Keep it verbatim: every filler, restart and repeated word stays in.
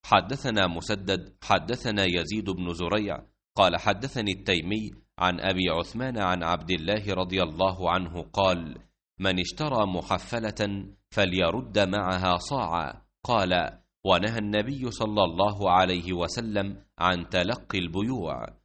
حدثنا مسدد حدثنا يزيد بن زريع قال حدثني التيمي عن أبي عثمان عن عبد الله رضي الله عنه قال: من اشترى محفلة فليرد معها صاعا. قال: ونهى النبي صلى الله عليه وسلم عن تلقي البيوع.